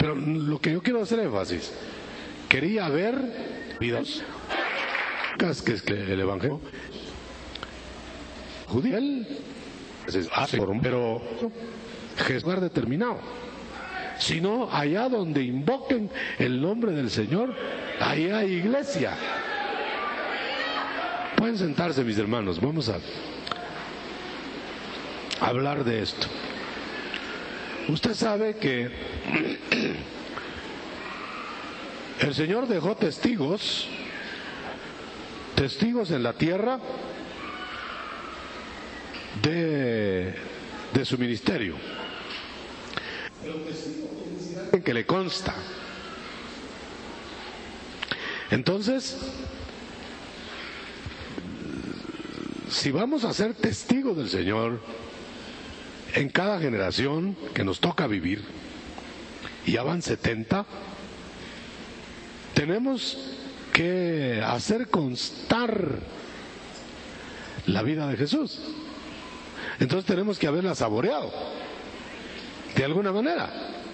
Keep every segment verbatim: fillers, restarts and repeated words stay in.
Pero lo que yo quiero hacer énfasis, quería ver videos, que es que el Evangelio judío, él hace, pero Jesús lugar determinado, sino allá donde invoquen el nombre del Señor, allá hay iglesia. Pueden sentarse, mis hermanos, vamos a hablar de esto. Usted sabe que el Señor dejó testigos, testigos en la tierra de, de su ministerio, que le consta. Entonces, si vamos a ser testigos del Señor en cada generación que nos toca vivir, y ya van setenta, tenemos que hacer constar la vida de Jesús. Entonces tenemos que haberla saboreado de alguna manera.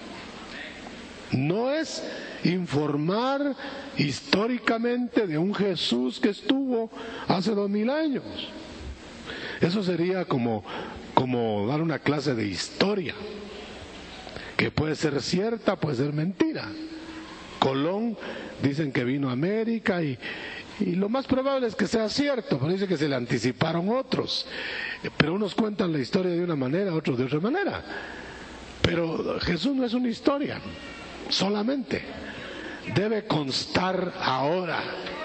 No es informar históricamente de un Jesús que estuvo hace dos mil años. Eso sería como, como dar una clase de historia, que puede ser cierta, puede ser mentira. Colón dicen que vino a América y, y lo más probable es que sea cierto, pero dice que se le anticiparon otros. Pero unos cuentan la historia de una manera, otros de otra manera. Pero Jesús no es una historia solamente, debe constar ahora.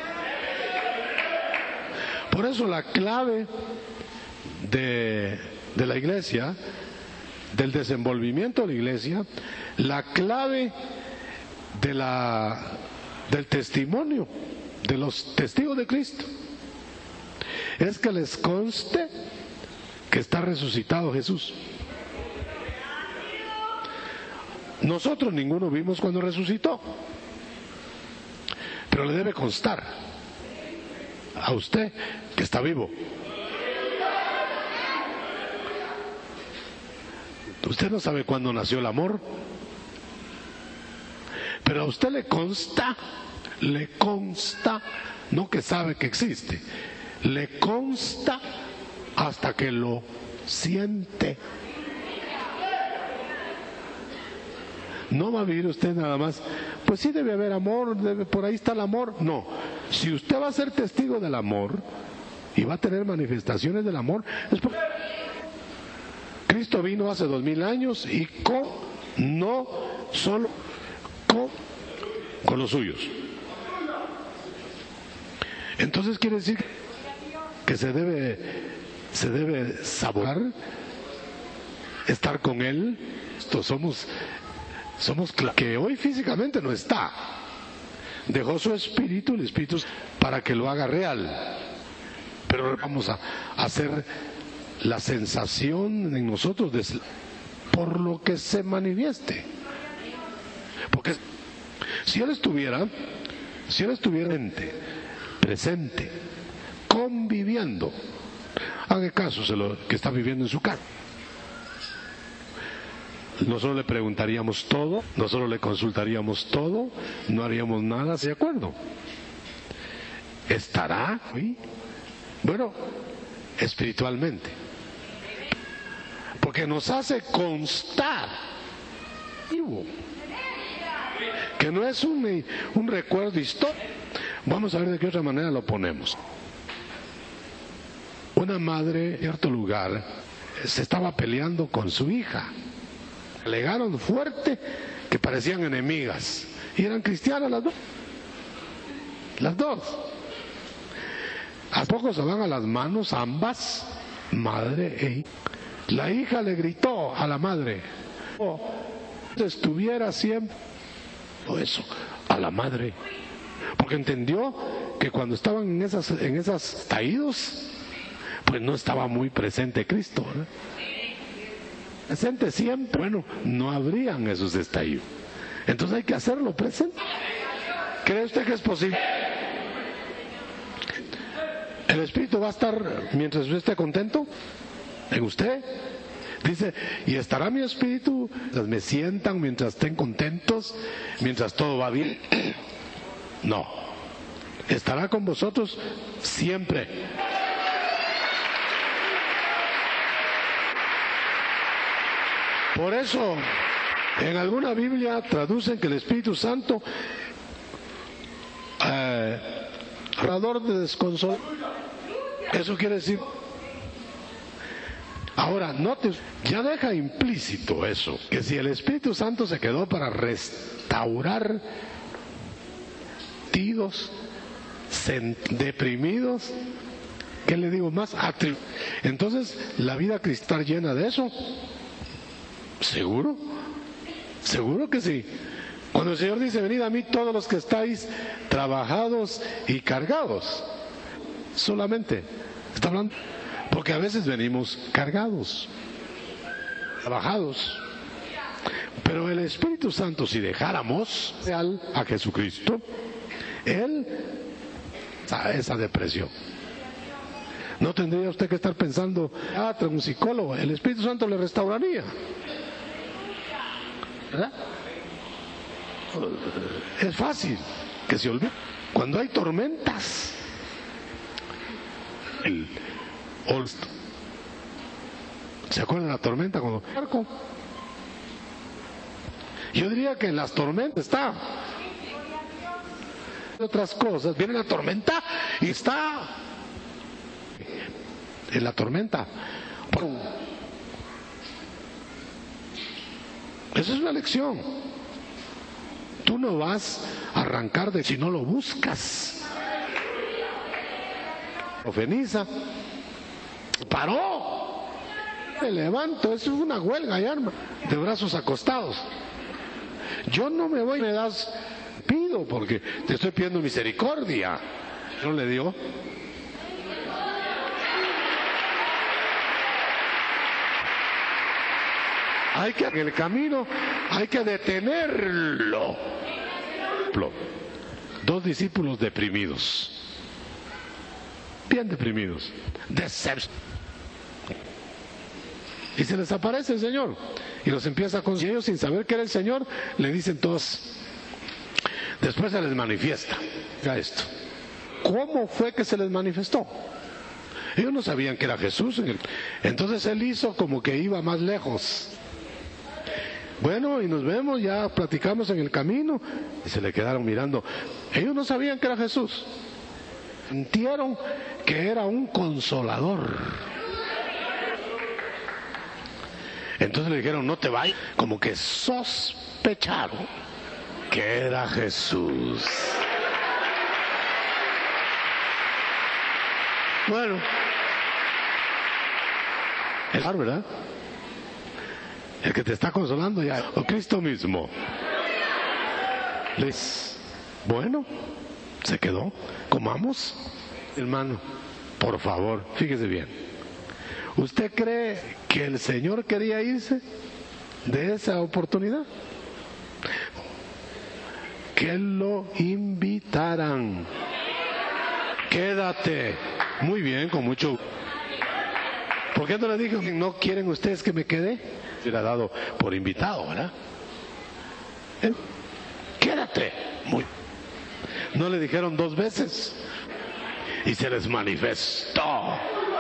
Por eso la clave de, de la iglesia, del desenvolvimiento de la iglesia, la clave de la, del testimonio de los testigos de Cristo, es que les conste que está resucitado Jesús. Nosotros ninguno vimos cuando resucitó, pero le debe constar a usted que está vivo. Usted no sabe cuándo nació el amor, pero a usted le consta, le consta, no que sabe que existe, le consta hasta que lo siente. No va a vivir usted nada más, pues sí debe haber amor, debe, por ahí está el amor. No, si usted va a ser testigo del amor y va a tener manifestaciones del amor, es porque Cristo vino hace dos mil años y con, no solo con, con los suyos. Entonces quiere decir que se debe, se debe saborear, estar con Él. Esto somos... Somos que hoy físicamente no está. Dejó su espíritu, el espíritu, para que lo haga real. Pero vamos a hacer la sensación en nosotros de, por lo que se manifieste. Porque si él estuviera, si él estuviera presente, presente, conviviendo, haga caso de lo que está viviendo en su casa. Nosotros le preguntaríamos todo, nosotros le consultaríamos todo, no haríamos nada, ¿de acuerdo? ¿Estará? ¿Sí? Bueno, espiritualmente. Porque nos hace constar vivo, que no es un, un recuerdo histórico. Vamos a ver de qué otra manera lo ponemos. Una madre en cierto lugar se estaba peleando con su hija. Alegaron fuerte que parecían enemigas y eran cristianas las dos, las dos. A poco se van a las manos ambas, madre e hija. La hija le gritó a la madre, oh, estuviera siempre eso a la madre, porque entendió que cuando estaban en esas en esas taídos, pues no estaba muy presente Cristo, ¿eh? Presente siempre, bueno, no habrían esos estallidos. Entonces hay que hacerlo presente. ¿Cree usted que es posible? ¿El Espíritu va a estar mientras usted esté contento en usted? Dice, y estará mi espíritu, me sientan mientras estén contentos, mientras todo va bien. No, estará con vosotros siempre. Por eso, en alguna Biblia traducen que el Espíritu Santo, eh, creador de desconsuelo, eso quiere decir. Ahora, note, ya deja implícito eso, que si el Espíritu Santo se quedó para restaurar tidos, deprimidos, ¿qué le digo más? Entonces, ¿la vida cristiana está llena de eso? ¿Seguro? ¿Seguro que sí? Cuando el Señor dice, venid a mí todos los que estáis trabajados y cargados, solamente está hablando, porque a veces venimos cargados, trabajados, pero el Espíritu Santo, si dejáramos real a Jesucristo, Él, esa depresión, no tendría usted que estar pensando, ah, un psicólogo, el Espíritu Santo le restauraría, ¿verdad? Es fácil que se olvide. Cuando hay tormentas, el Olst, ¿se acuerdan de la tormenta cuando barco? Yo diría que en las tormentas está. Otras cosas, viene la tormenta y está en la tormenta. Esa es una lección. Tú no vas a arrancar de si no lo buscas. Ofeniza paró, me levanto, eso es una huelga ya, de brazos acostados. Yo no me voy, me das, pido, porque te estoy pidiendo misericordia. ¿No le dio? Hay que, en el camino, hay que detenerlo. Dos discípulos deprimidos, bien deprimidos, decepcionados. Y se les aparece el Señor y los empieza a conseguir. Ellos, sin saber que era el Señor, le dicen todos. Después se les manifiesta. Mira esto. ¿Cómo fue que se les manifestó? Ellos no sabían que era Jesús. Entonces Él hizo como que iba más lejos. Bueno, y nos vemos, ya platicamos en el camino. Y se le quedaron mirando. Ellos no sabían que era Jesús. Sintieron que era un consolador. Entonces le dijeron, no te vayas, como que sospecharon que era Jesús. Bueno, es claro, ¿verdad? El que te está consolando ya, o Cristo mismo. Les, bueno, se quedó, comamos. Hermano, por favor, fíjese bien. ¿Usted cree que el Señor quería irse de esa oportunidad? Que lo invitaran. Quédate. Muy bien, con mucho. ¿Por qué no le dijo, no quieren ustedes que me quede? Se le ha dado por invitado, ¿verdad? ¿Eh? Quédate. Muy. No le dijeron dos veces. Y se les manifestó.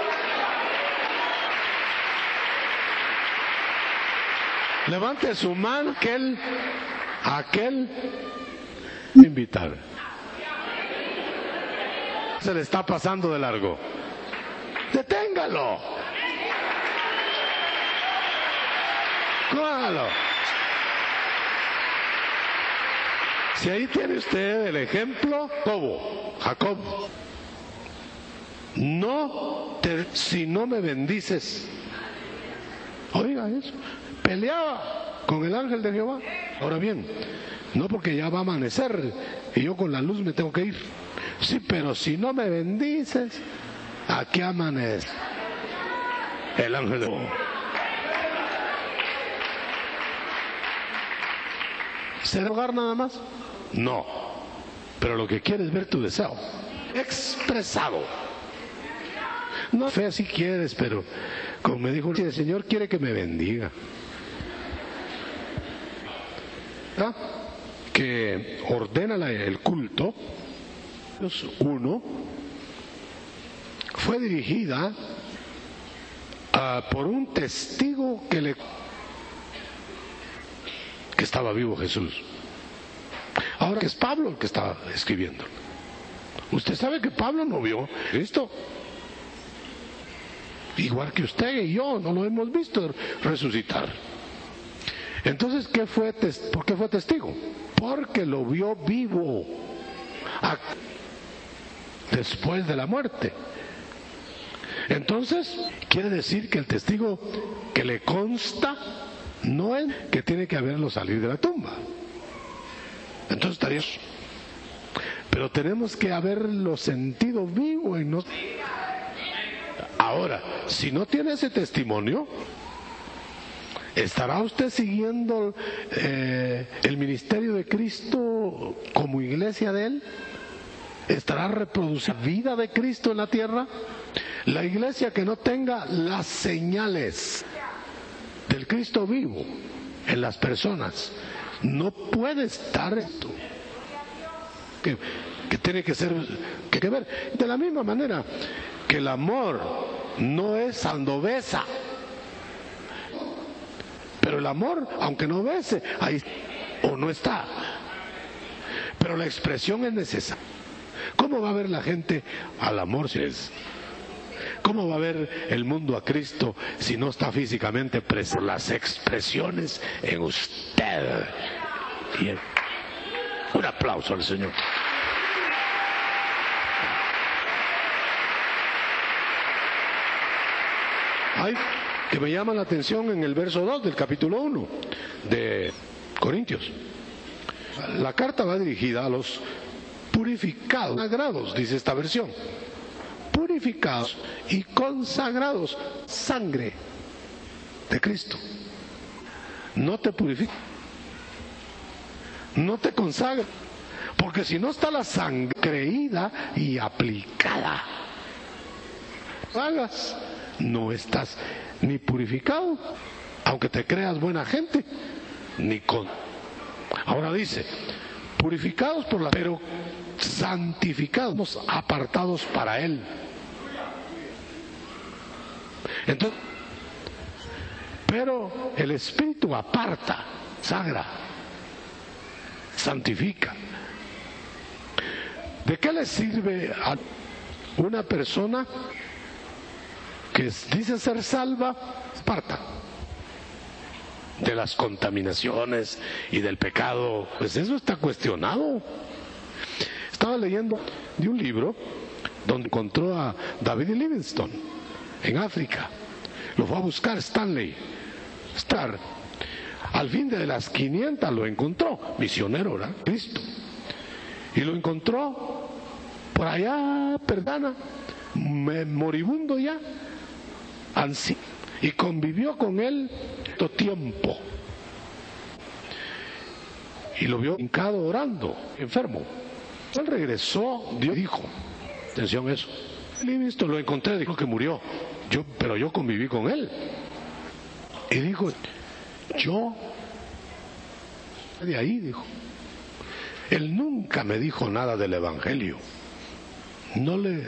Levante su mano, aquel, aquel, invitar. Se le está pasando de largo. Deténgalo. Cójalo. Si ahí tiene usted el ejemplo, Jacobo, Jacob. No te, si no me bendices. Oiga eso. Peleaba con el ángel de Jehová. Ahora bien, no porque ya va a amanecer y yo con la luz me tengo que ir. Sí, pero si no me bendices, aquí amanece el ángel de Jehová. ¿Será rogar nada más? No. Pero lo que quiere es ver tu deseo expresado. No, fe si quieres, pero como me dijo, si el Señor quiere que me bendiga. ¿Ah? Que ordena la, el culto, uno, fue dirigida uh, por un testigo que le que estaba vivo Jesús. Ahora que es Pablo el que está escribiendo. Usted sabe que Pablo no vio a Cristo. Igual que usted y yo, no lo hemos visto resucitar. Entonces, ¿qué fue ¿por qué fue testigo? Porque lo vio vivo a, después de la muerte. Entonces, quiere decir que el testigo que le consta no es que tiene que haberlo salir de la tumba. Entonces estaría... Pero tenemos que haberlo sentido vivo y no... Ahora, si no tiene ese testimonio, ¿estará usted siguiendo eh, el ministerio de Cristo como iglesia de Él? ¿Estará reproduciendo la vida de Cristo en la tierra? La iglesia que no tenga las señales del Cristo vivo en las personas no puede estar esto. Que, que tiene que ser, que, que ver. De la misma manera que el amor no es cuando besa, pero el amor, aunque no bese, ahí o no está. Pero la expresión es necesaria. ¿Cómo va a ver la gente al amor si es? ¿Cómo va a ver el mundo a Cristo si no está físicamente presente? Las expresiones en usted. Y en... Un aplauso al Señor. Hay que me llama la atención en el verso dos del capítulo uno de Corintios. La carta va dirigida a los purificados, consagrados, dice esta versión. Purificados y consagrados, sangre de Cristo. No te purifica, no te consagra, porque si no está la sangre creída y aplicada, hagas, no estás ni purificado, aunque te creas buena gente, ni con. Ahora dice, purificados por la, pero santificados, apartados para Él. Entonces, pero el Espíritu aparta, sagra, santifica. ¿De qué le sirve a una persona que dice ser salva? Aparta de las contaminaciones y del pecado. Pues eso está cuestionado. Estaba leyendo de un libro donde encontró a David Livingstone en África. Lo fue a buscar Stanley Star. Al fin de las quinientas lo encontró, misionero, ¿verdad? Cristo. Y lo encontró por allá, perdana, moribundo ya, anciano. Y convivió con él todo tiempo. Y lo vio hincado orando, enfermo. Él regresó, Dios dijo, atención a eso. Livingston lo encontré, dijo que murió. Yo, pero yo conviví con él. Y dijo, yo, de ahí dijo, él nunca me dijo nada del Evangelio. No le,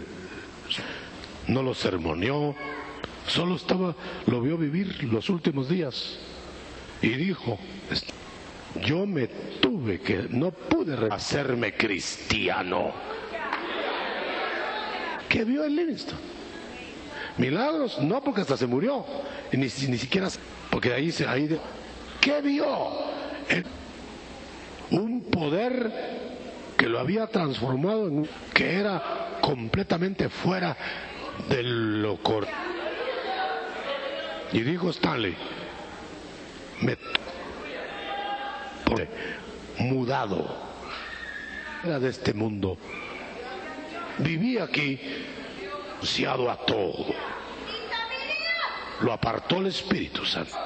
no lo sermoneó, solo estaba, lo vio vivir los últimos días. Y dijo, yo me tuve que, no pude hacerme cristiano. ¿Qué vio el Livingston? Milagros, no, porque hasta se murió, ni, ni siquiera, porque ahí se, ahí de, ¿qué vio? El, un poder que lo había transformado en, que era completamente fuera de lo correcto. Y dijo Stanley, me mudado, era de este mundo, viví aquí, asociado a todo, lo apartó el Espíritu Santo.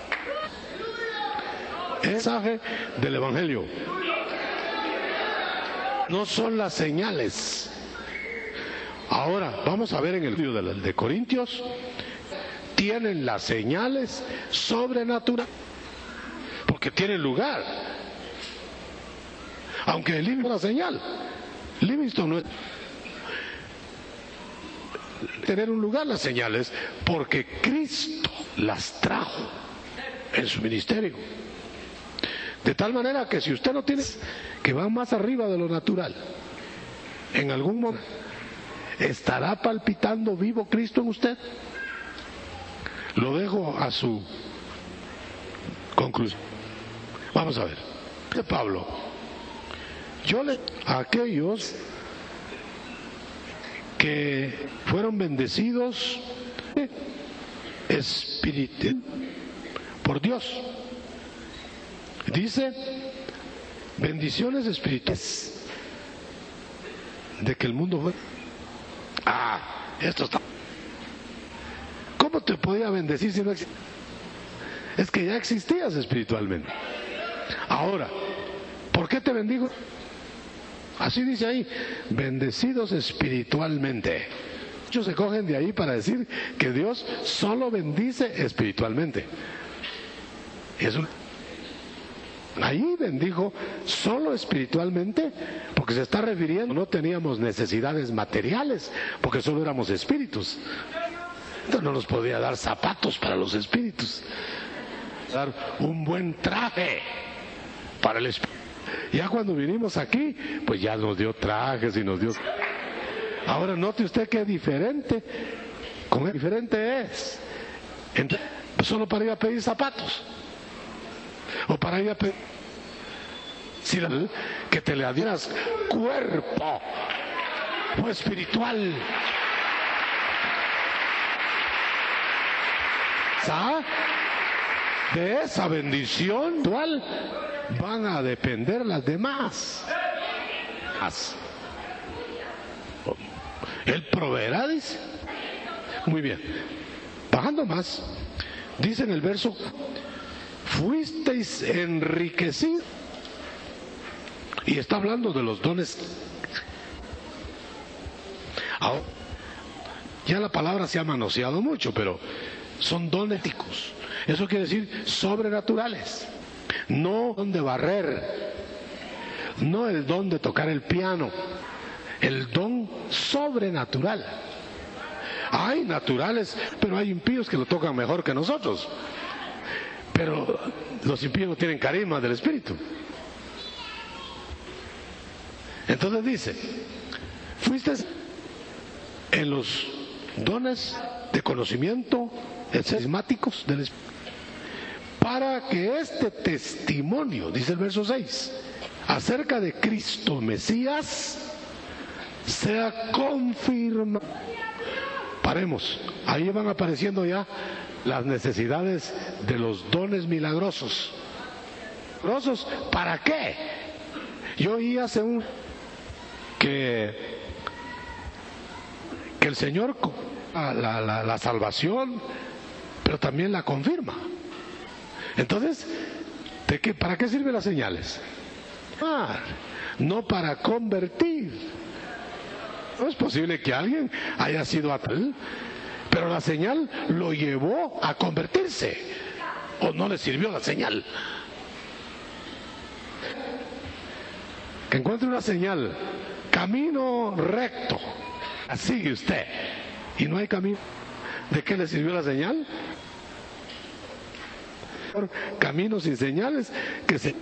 El mensaje del Evangelio no son las señales. Ahora, vamos a ver en el libro de, de Corintios, tienen las señales sobrenaturales, porque tienen lugar. Aunque el Livingston es una señal, Livingston no es tener un lugar las señales, porque Cristo las trajo en su ministerio. De tal manera que si usted no tiene, que van más arriba de lo natural, en algún momento ¿estará palpitando vivo Cristo en usted? Lo dejo a su conclusión. Vamos a ver. De Pablo, yo le a aquellos que fueron bendecidos espíritu por Dios. Dice bendiciones espirituales de que el mundo fue. Ah, esto está. ¿Cómo te podía bendecir si no existía? Es que ya existías espiritualmente. Ahora, ¿por qué te bendigo? Así dice ahí, bendecidos espiritualmente. Muchos se cogen de ahí para decir que Dios solo bendice espiritualmente. Es un... Ahí bendijo solo espiritualmente, porque se está refiriendo, no teníamos necesidades materiales, porque solo éramos espíritus. Entonces no nos podía dar zapatos para los espíritus, dar un buen traje para el espíritu. Ya cuando vinimos aquí, pues ya nos dio trajes y nos dio... Ahora note usted qué diferente, con qué diferente es. Entonces, solo para ir a pedir zapatos, o para ir a pedir... Si la... que te le adhieras cuerpo o espiritual. ¿Sabes? De esa bendición dual van a depender las demás. Él proveerá, dice. Muy bien. Bajando más, dice en el verso, fuisteis enriquecidos. Y está hablando de los dones. Ahora, ya la palabra se ha manoseado mucho, pero son dones éticos. Eso quiere decir sobrenaturales. No don de barrer, no el don de tocar el piano, el don sobrenatural. Hay naturales, pero hay impíos que lo tocan mejor que nosotros. Pero los impíos no tienen carisma del Espíritu. Entonces dice, fuiste en los dones de conocimiento carismáticos del Espíritu, para que este testimonio, dice el verso seis, acerca de Cristo Mesías, sea confirmado. Paremos, ahí van apareciendo ya las necesidades de los dones milagrosos. ¿Milagrosos para qué? Yo oí hace un... que, que el Señor la, la, la salvación, pero también la confirma. Entonces, ¿de qué, ¿para qué sirven las señales? Ah, no para convertir. No es posible que alguien haya sido atal, pero la señal lo llevó a convertirse, o no le sirvió la señal. Que encuentre una señal, camino recto, la sigue usted, y no hay camino. ¿De qué le sirvió la señal? Caminos sin señales que se...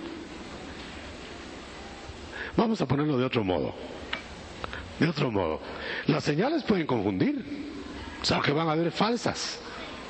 Vamos a ponerlo de otro modo. De otro modo. Las señales pueden confundir, o sea, que van a haber falsas.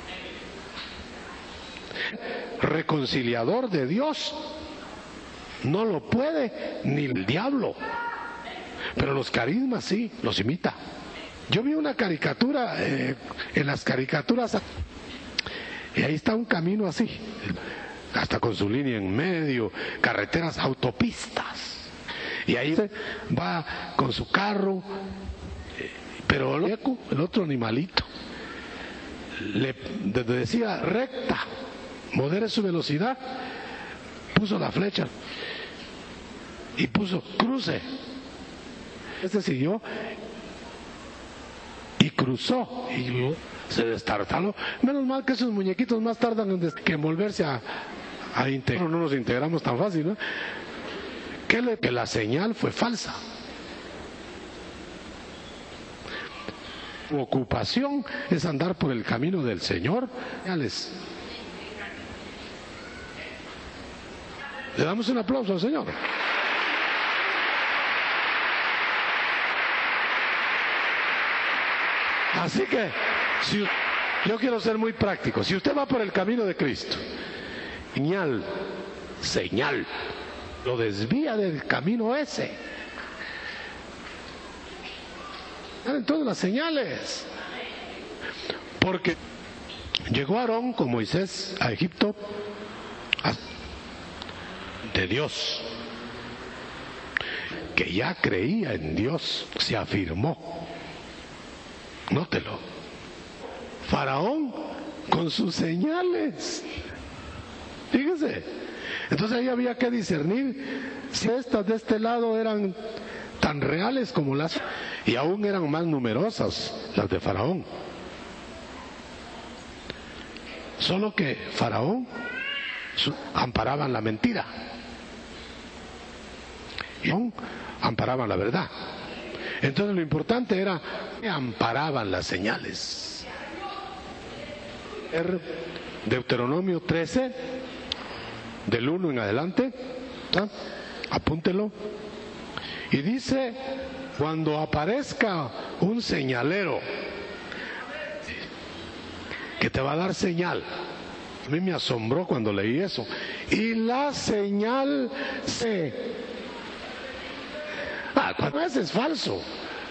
Reconciliador de Dios no lo puede ni el diablo, pero los carismas sí, los imita. Yo vi una caricatura, eh, en las caricaturas, y ahí está un camino así, hasta con su línea en medio, carreteras, autopistas, y ahí va con su carro, pero el, el otro animalito le decía recta, modere su velocidad, puso la flecha y puso cruce. Este siguió y cruzó y se destartaló. Menos mal que esos muñequitos más tardan en des- que en volverse a, a integrar. No nos integramos tan fácil, ¿no? Que, le, que la señal fue falsa. Su ocupación es andar por el camino del Señor. Señales. Le damos un aplauso al Señor. Así que, si, yo quiero ser muy práctico. Si usted va por el camino de Cristo, señal, señal, lo desvía del camino ese. En todas las señales. Porque llegó Aarón con Moisés a Egipto de Dios, que ya creía en Dios, se afirmó. Nótelo. Faraón con sus señales. Fíjese. Entonces ahí había que discernir si estas de este lado eran tan reales como las, y aún eran más numerosas las de Faraón. Solo que Faraón amparaban la mentira y aún amparaban la verdad. Entonces lo importante era que amparaban las señales. Deuteronomio trece, del uno en adelante, ¿ah? Apúntelo. Y dice, cuando aparezca un señalero que te va a dar señal. A mí me asombró cuando leí eso. Y la señal se... Ah, cuando ese es falso.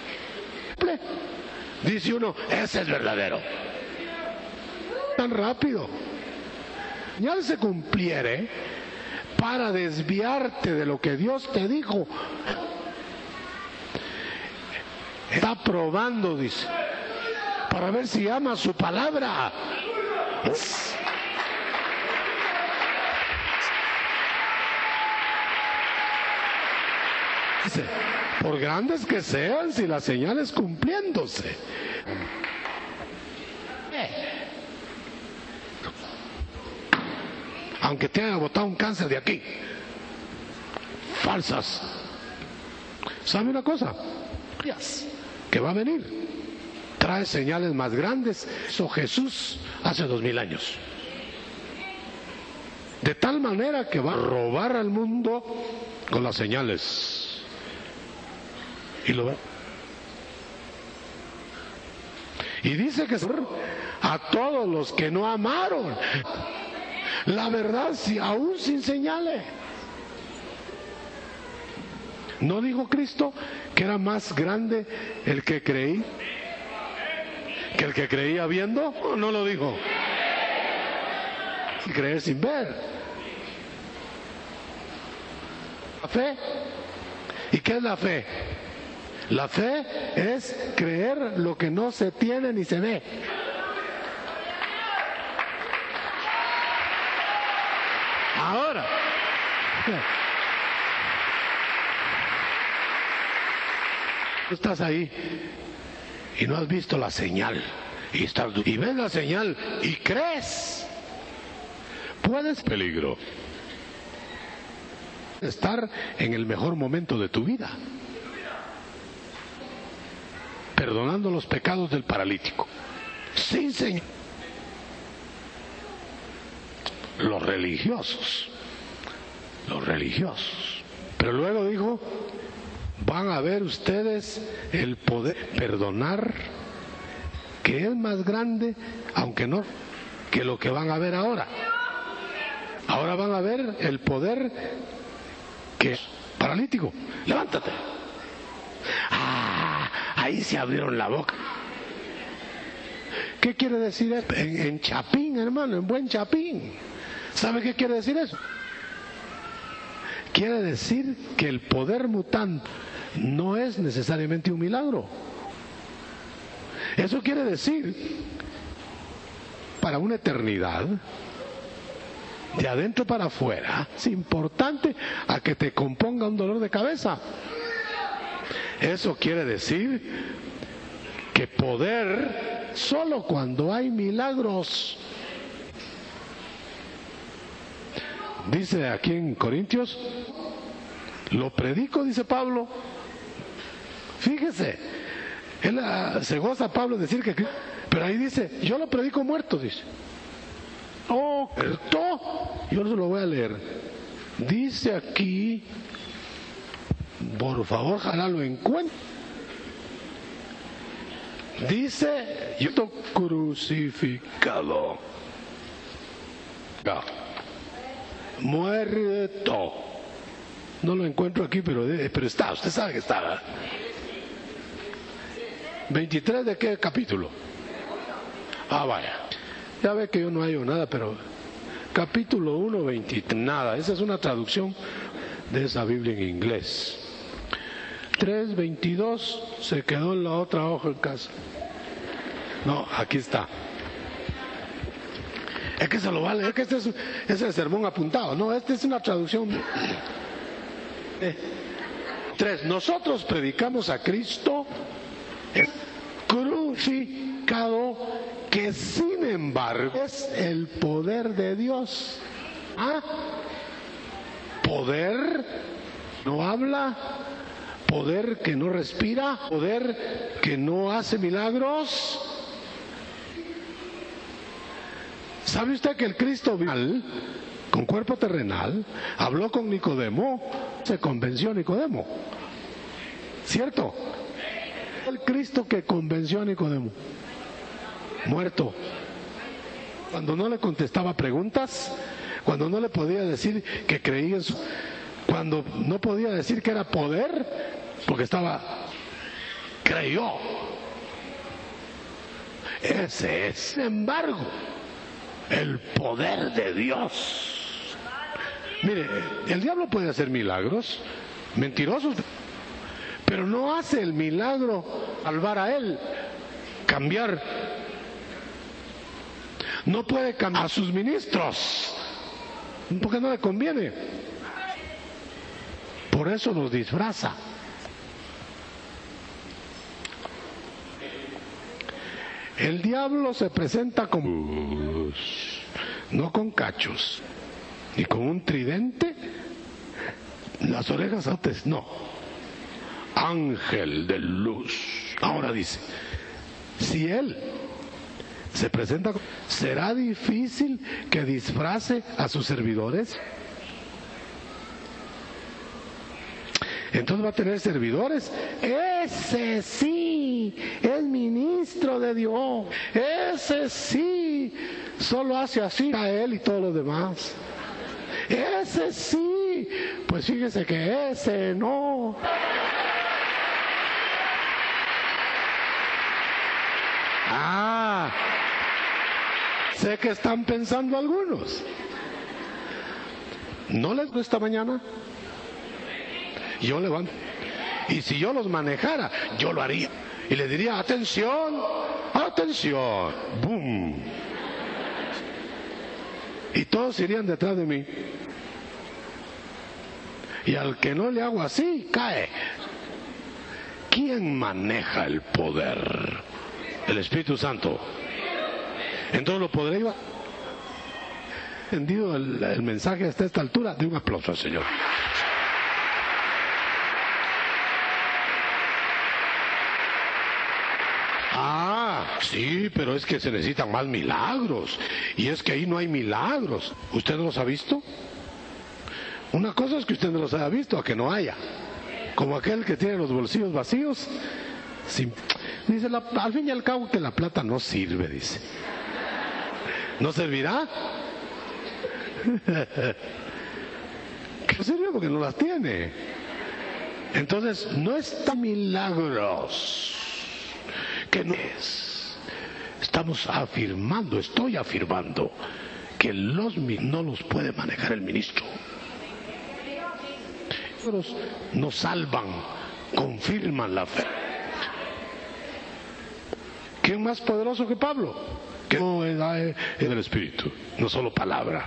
Dice uno, ese es verdadero. Tan rápido. Ya se cumpliere para desviarte de lo que Dios te dijo. Está probando, dice, para ver si ama su palabra. Dice, por grandes que sean, si la señal es cumpliéndose. Aunque te haya botado un cáncer de aquí. Falsas. ¿Sabe una cosa? Que va a venir. Trae señales más grandes. Hizo Jesús hace dos mil años. De tal manera que va a robar al mundo con las señales. Y lo ve. Y dice que a todos los que no amaron la verdad, si aún sin señales. ¿No dijo Cristo que era más grande el que creí que el que creía viendo? ¿O no lo dijo? Creer sin ver. La fe. ¿Y qué es la fe? La fe es creer lo que no se tiene ni se ve. Ahora, tú estás ahí y no has visto la señal y estás y ves la señal y crees. Puedes peligro estar en el mejor momento de tu vida, perdonando los pecados del paralítico, sin señal. Los religiosos, los religiosos. Pero luego dijo, van a ver ustedes el poder perdonar, que es más grande, aunque no, que lo que van a ver ahora. Ahora van a ver el poder que es paralítico. Levántate. Ah, ahí se abrieron la boca. ¿Qué quiere decir eso? En, en chapín, hermano, en buen chapín. ¿Sabe qué quiere decir eso? Quiere decir que el poder mutante no es necesariamente un milagro. Eso quiere decir, para una eternidad, de adentro para afuera, es importante a que te componga un dolor de cabeza. Eso quiere decir que que poder solo cuando hay milagros. Dice aquí en Corintios, lo predico, dice Pablo. Fíjese, él uh, se goza Pablo de decir que, pero ahí dice, yo lo predico muerto, dice. Oh, muerto, yo no se lo voy a leer. Dice aquí, por favor, ojalá lo encuentre. Dice, yo estoy crucificado, no. Muerto. No lo encuentro aquí, pero, pero está, usted sabe que está. ¿veintitrés de qué capítulo? Ah, vaya. Ya ve que yo no hallo nada, pero capítulo uno, veintitrés, nada. Esa es una traducción de esa Biblia en inglés. tres, veintidós, se quedó en la otra hoja en casa. No, aquí está. Es que se lo vale, es que este es, es el sermón apuntado. No, esta es una traducción. Eh. Tres, nosotros predicamos a Cristo crucificado, que sin embargo es el poder de Dios. ¿Ah? Poder no habla, poder que no respira, poder que no hace milagros. ¿Sabe usted que el Cristo vital, con cuerpo terrenal, habló con Nicodemo? Se convenció a Nicodemo, ¿cierto? El Cristo que convenció a Nicodemo, muerto, cuando no le contestaba preguntas, cuando no le podía decir que creía en su, cuando no podía decir que era poder, porque estaba, creyó. Ese es, sin embargo, el poder de Dios. Mire, el diablo puede hacer milagros, mentirosos, pero no hace el milagro salvar a él, cambiar. No puede cambiar a sus ministros, porque no le conviene. Por eso los disfraza. El diablo se presenta con, no con cachos, ni con un tridente, las orejas altas, no. Ángel de luz. Ahora dice, si él se presenta, ¿será difícil que disfrace a sus servidores? Entonces va a tener servidores. Ese sí es ministro de Dios. Ese sí solo hace así a él y todos los demás. Ese sí, pues fíjese que ese no. Ah, sé que están pensando algunos. ¿No les gusta mañana? Yo levanto. Y si yo los manejara, yo lo haría. Y le diría, atención, atención. ¡Bum! Y todos irían detrás de mí. Y al que no le hago así, cae. ¿Quién maneja el poder? El Espíritu Santo. Entonces lo podré llevar. Entendido el, el mensaje hasta esta altura. De un aplauso al Señor. Ah, sí, pero es que se necesitan más milagros. Y es que ahí no hay milagros. ¿Usted no los ha visto? Una cosa es que usted no los haya visto, a que no haya. Como aquel que tiene los bolsillos vacíos. Sin, dice, la, al fin y al cabo que la plata no sirve, dice. ¿No servirá? ¿Qué sirve? Porque no las tiene. Entonces, no está milagros. Que no es. Estamos afirmando, estoy afirmando que los no los puede manejar el ministro. Nos salvan, confirman la fe. ¿Quién más poderoso que Pablo? Que no es el Espíritu, no solo palabra.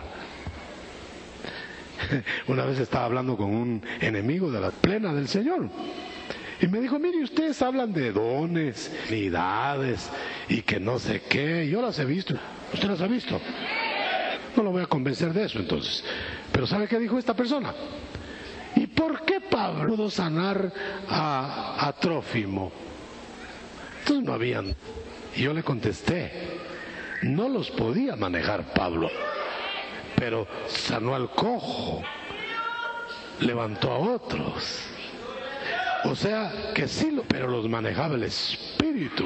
Una vez estaba hablando con un enemigo de la plena del Señor. Y me dijo, mire, ustedes hablan de dones, unidades y que no sé qué. Yo las he visto. ¿Usted las ha visto? No lo voy a convencer de eso entonces. Pero ¿sabe qué dijo esta persona? ¿Y por qué Pablo pudo sanar a, a Trófimo? Entonces no habían. Y yo le contesté, no los podía manejar Pablo, pero sanó al cojo, levantó a otros. O sea que sí, lo, pero los manejaba el Espíritu.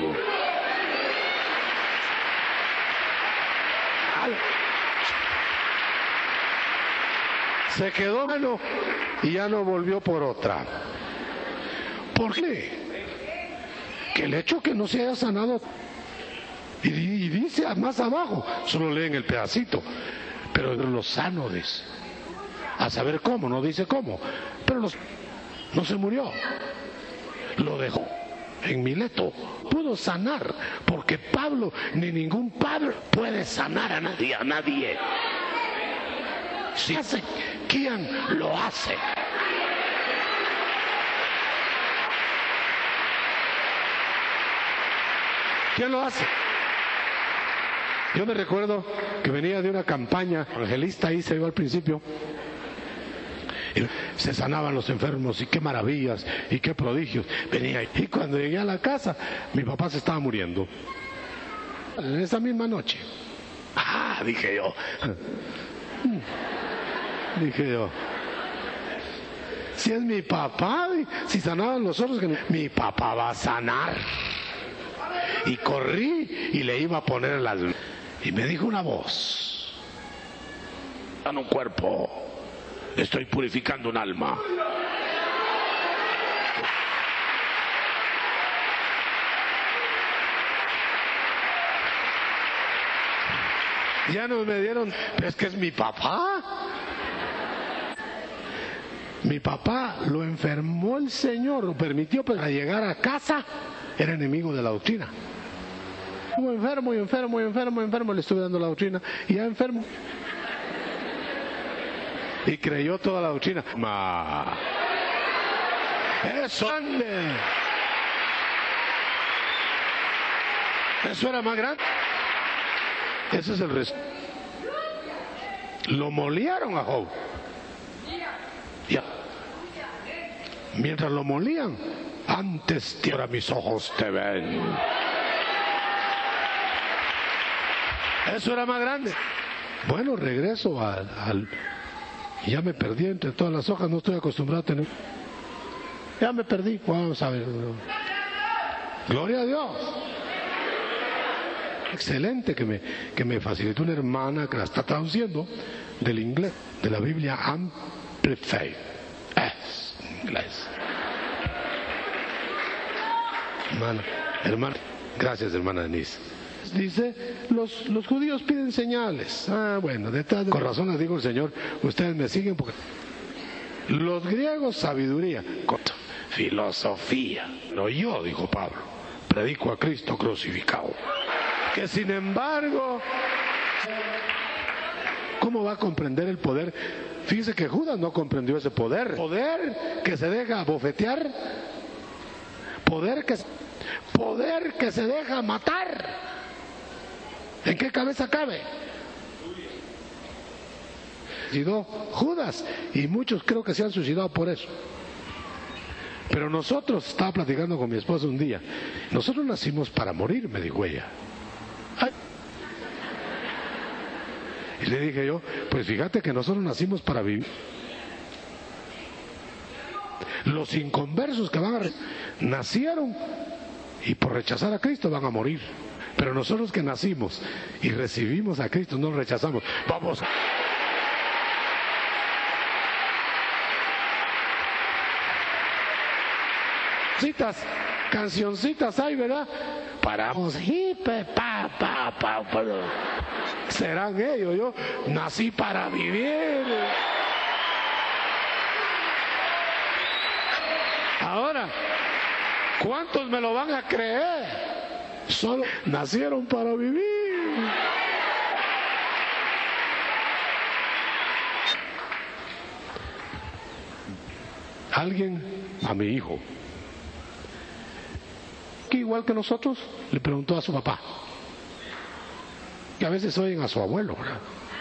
Se quedó mano y ya no volvió por otra. ¿Por qué? Que el hecho que no se haya sanado, y, y dice más abajo, solo leen el pedacito, pero los sano dice, a saber cómo, no dice cómo, pero los, no se murió, lo dejó en Mileto, pudo sanar, porque Pablo ni ningún Pablo puede sanar a nadie, a nadie. Si hace, ¿quién lo hace? ¿Quién lo hace? Yo me recuerdo que venía de una campaña evangelista, ahí se iba al principio, y se sanaban los enfermos, y qué maravillas, y qué prodigios. Venía, y cuando llegué a la casa, mi papá se estaba muriendo. En esa misma noche. Ah, dije yo. Dije yo. Si es mi papá, si sanaban los otros, que mi papá va a sanar. Y corrí y le iba a poner las... Y me dijo una voz, en un cuerpo, estoy purificando un alma. Ya no me dieron, es que es mi papá. Mi papá lo enfermó el Señor, lo permitió para llegar a casa, era enemigo de la doctrina. Muy enfermo, y enfermo, y enfermo, y enfermo, le estuve dando la doctrina, y ya enfermo. Y creyó toda la doctrina. Ma. Eso grande. Eso era más grande. Ese es el resto. Lo molieron a Job. Ya. Mientras lo molían, antes de ahora mis ojos te ven. Eso era más grande. Bueno, regreso al, al... Ya me perdí entre todas las hojas, no estoy acostumbrado a tener... Ya me perdí, vamos a ver. Gloria a Dios. Excelente que me, que me facilitó una hermana que la está traduciendo del inglés, de la Biblia Amplified. Es inglés. Hermana, hermana, gracias hermana Denise. Dice, los, los judíos piden señales. Ah, bueno, detrás de... Con razón les digo el Señor, ustedes me siguen porque... Los griegos, sabiduría. Filosofía. Pero yo, dijo Pablo, predico a Cristo crucificado. Que sin embargo, ¿cómo va a comprender el poder? Fíjese que Judas no comprendió ese poder. Poder que se deja bofetear. Poder que, poder que se deja matar. ¿En qué cabeza cabe? Suicidó Judas, y muchos creo que se han suicidado por eso. Pero nosotros, estaba platicando con mi esposa un día, nosotros nacimos para morir, me dijo ella. Ay. Y le dije yo, pues fíjate que nosotros nacimos para vivir. Los inconversos que van a... nacieron y por rechazar a Cristo van a morir. Pero nosotros que nacimos y recibimos a Cristo no lo rechazamos. Vamos. Citas, cancioncitas hay, ¿verdad? Paramos, hipe, pa, pa, pa, pa. Serán ellos, yo nací para vivir. Ahora, ¿cuántos me lo van a creer? Solo nacieron para vivir. Alguien, a mi hijo, aquí igual que nosotros? Le preguntó a su papá. Que a veces oyen a su abuelo, ¿verdad?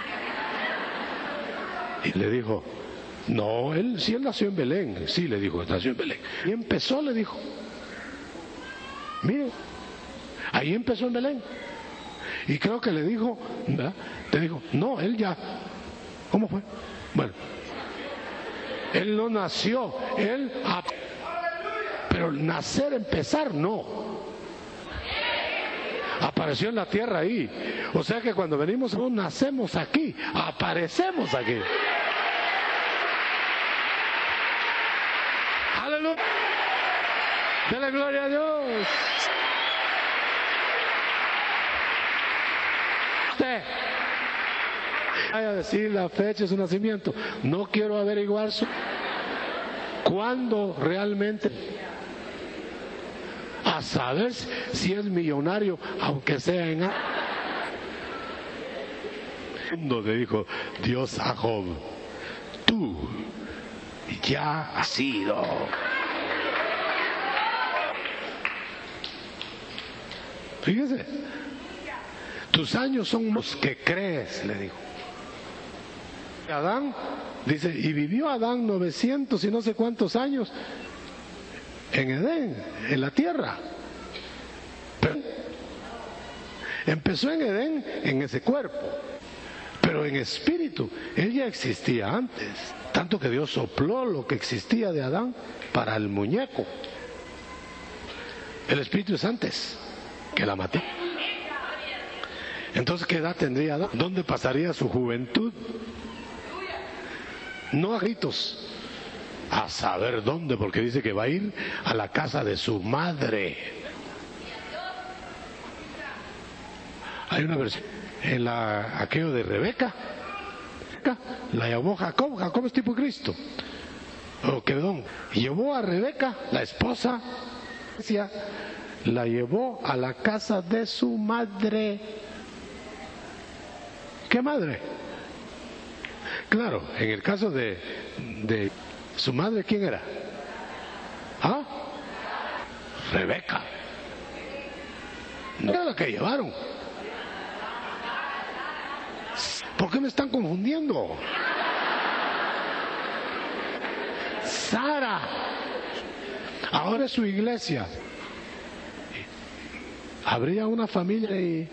Y le dijo, no, él sí él nació en Belén. Sí, le dijo, nació en Belén. Y empezó, le dijo. Mire, ahí empezó en Belén. Y creo que le dijo, ¿verdad? Le dijo, no, él ya. ¿Cómo fue? Bueno, él no nació, él... Pero nacer, empezar, no. Apareció en la tierra ahí. O sea que cuando venimos, no nacemos aquí, aparecemos aquí. Aleluya. Dele gloria a Dios. Usted vaya a decir la fecha de su nacimiento. No quiero averiguar su... cuándo realmente, a saber si es millonario, aunque sea en... Donde dijo Dios a Job, tú ya has sido. Fíjese, tus años son los que crees, le dijo. Adán, dice, y vivió Adán novecientos y no sé cuántos años en Edén, en la tierra. Pero empezó en Edén, en ese cuerpo, pero en espíritu, él ya existía antes. Tanto que Dios sopló lo que existía de Adán para el muñeco. El espíritu es antes que la maté. Entonces, ¿qué edad tendría Adán? ¿Dónde pasaría su juventud? No a gritos, a saber dónde, porque dice que va a ir a la casa de su madre. Hay una versión en la aquello de Rebeca, la llamó Jacob. Jacob es tipo Cristo. O perdón, llevó a Rebeca, la esposa, la llevó a la casa de su madre. ¿Qué madre? Claro, en el caso de, de su madre, ¿quién era? ¿Ah? Rebeca. No era la que llevaron. ¿Por qué me están confundiendo? Sara. Ahora es su iglesia. Habría una familia y...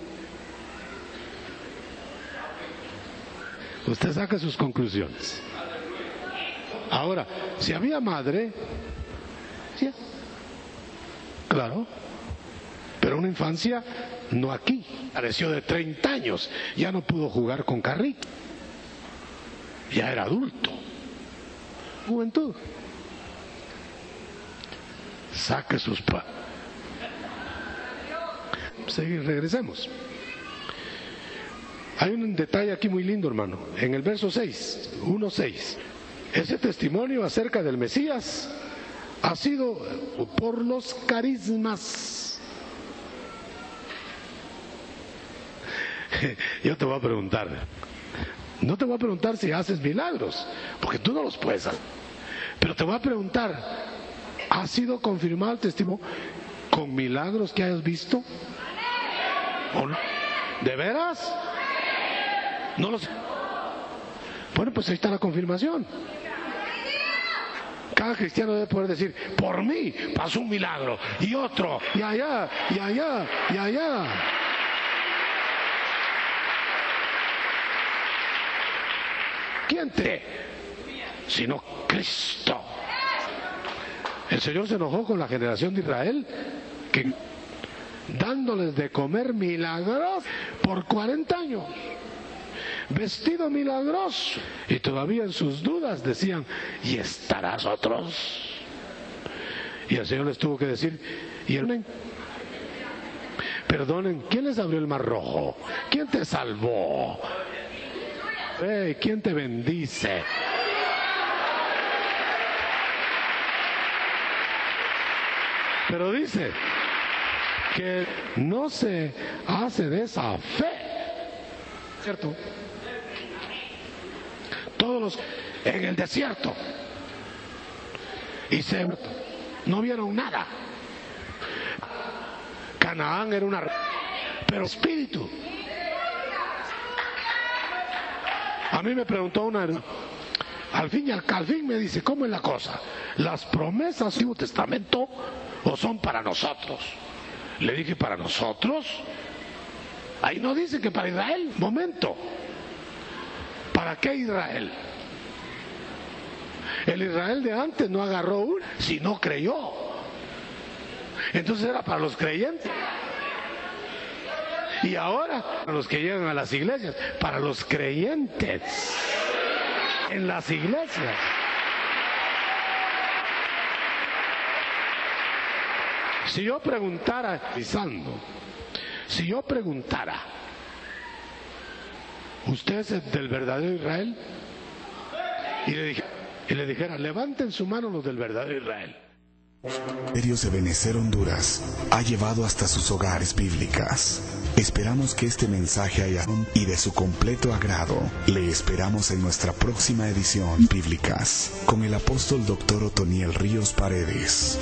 usted saca sus conclusiones. Ahora, si había madre, ¿sí? Claro, pero una infancia no aquí. Pareció de treinta años, ya no pudo jugar con carrito, ya era adulto. Juventud. Saque sus pa. Seguir, regresemos. Hay un detalle aquí muy lindo, hermano. En el verso seis, uno seis, ese testimonio acerca del Mesías ha sido por los carismas. Yo te voy a preguntar, no te voy a preguntar si haces milagros, porque tú no los puedes hacer, pero te voy a preguntar, ¿ha sido confirmado el testimonio con milagros que hayas visto? ¿O no? ¿De veras? No lo sé. Bueno, pues ahí está la confirmación. Cada cristiano debe poder decir, por mí pasó un milagro, y otro, y allá, y allá, y allá. ¿Quién te? Sino Cristo. El Señor se enojó con la generación de Israel, que dándoles de comer milagros por cuarenta años. Vestido milagroso, y todavía en sus dudas decían, ¿y estarás otros? Y el Señor les tuvo que decir, y el... perdonen, ¿quién les abrió el mar rojo? ¿Quién te salvó? Hey, ¿quién te bendice? Pero dice que no se hace de esa fe, ¿cierto? Todos los en el desierto y se no vieron nada. Canaán era una... pero espíritu. A mí me preguntó una... Al fin y al, al fin me dice, ¿cómo es la cosa? ¿Las promesas del Antiguo Testamento o son para nosotros? Le dije, ¿para nosotros? Ahí no dice que para Israel. Momento. ¿Para qué Israel? El Israel de antes no agarró una, sino creyó. Entonces era para los creyentes. Y ahora, para los que llegan a las iglesias, para los creyentes. En las iglesias. Si yo preguntara, si yo preguntara, ¿usted es del verdadero Israel? Y le, dije, y le dijera, levanten su mano los del verdadero Israel. Ministerios de Benecer Honduras ha llevado hasta sus hogares bíblicas. Esperamos que este mensaje haya y de su completo agrado. Le esperamos en nuestra próxima edición Bíblicas con el apóstol doctor Otoniel Ríos Paredes.